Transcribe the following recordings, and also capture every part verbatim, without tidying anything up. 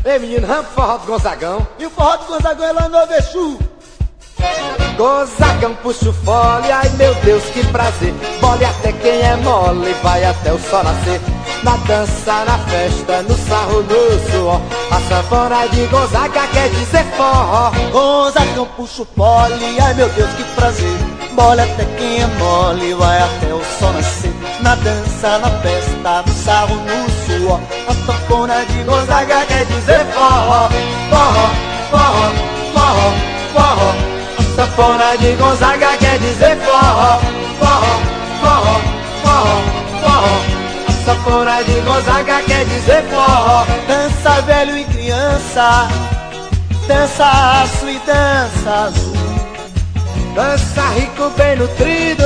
Ei menino, vamos pro forró do Gonzagão. E o forró do Gonzagão é lá no Avechu. Gonzagão puxa o fole, ai meu Deus que prazer. Bole até quem é mole, vai até o sol nascer. Na dança, na festa, no sarro, no suor, a sanfona de Gonzaga quer dizer forró. Gonzagão puxa o fole, ai meu Deus que prazer. Bole até quem é mole, vai até o sol nascer. Na dança, na festa, no sarro, no suor, a sanfona de Gonzaga quer dizer forró. Forró, forró, forró, forró. A sanfona de Gonzaga quer dizer forró. Forró, forró, forró, forró. A sanfona de Gonzaga quer dizer forró. Dança velho e criança, dança aço e dança azul. Dança rico bem nutrido,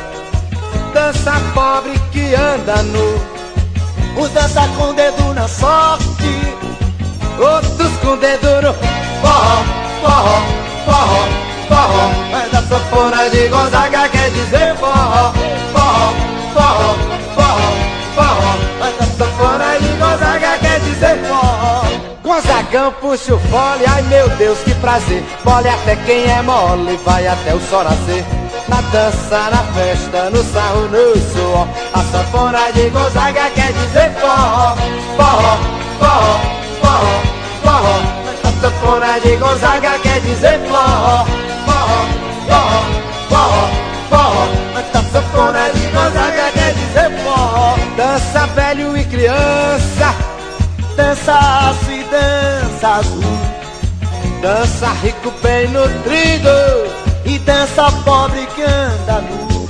dança pobre que anda nu. Uns dança com o dedo na sorte, outros com o dedo no forró, forró, forró, forró. Mas a sanfona de Gonzaga quer dizer forró. Forró, forró, forró, forró. Mas a sanfona de Gonzaga quer dizer forró. Gonzagão puxa o fole, ai meu Deus que prazer. Bole até quem é mole, vai até o sol nascer. Na dança, na festa, no sarro, no suor, a sanfona de Gonzaga quer dizer forró. Forró, forró, forró, forró. A sanfona de Gonzaga quer dizer forró. Forró, forró, forró, forró. A sanfona de Gonzaga quer dizer forró. Dança velho e criança, dança aço e dança azul. Dança rico bem nutrido e dança pobre que anda nu.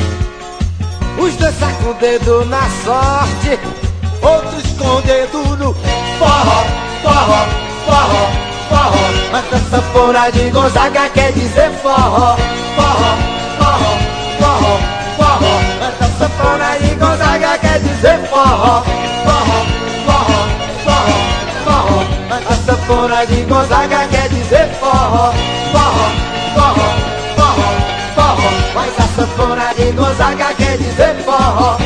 Uns dança com o dedo na sorte, outros com o dedo no forró, forró, forró, forró. Mas a sanfona de Gonzaga quer dizer forró. Forró, forró, forró, forró. Mas a sanfona de Gonzaga quer dizer forró. Forró, forró, forró, forró. Mas a sanfona de Gonzaga quer dizer forró. Forró, forró, forró, forró. Mas a sanfona de Gonzaga quer dizer forró.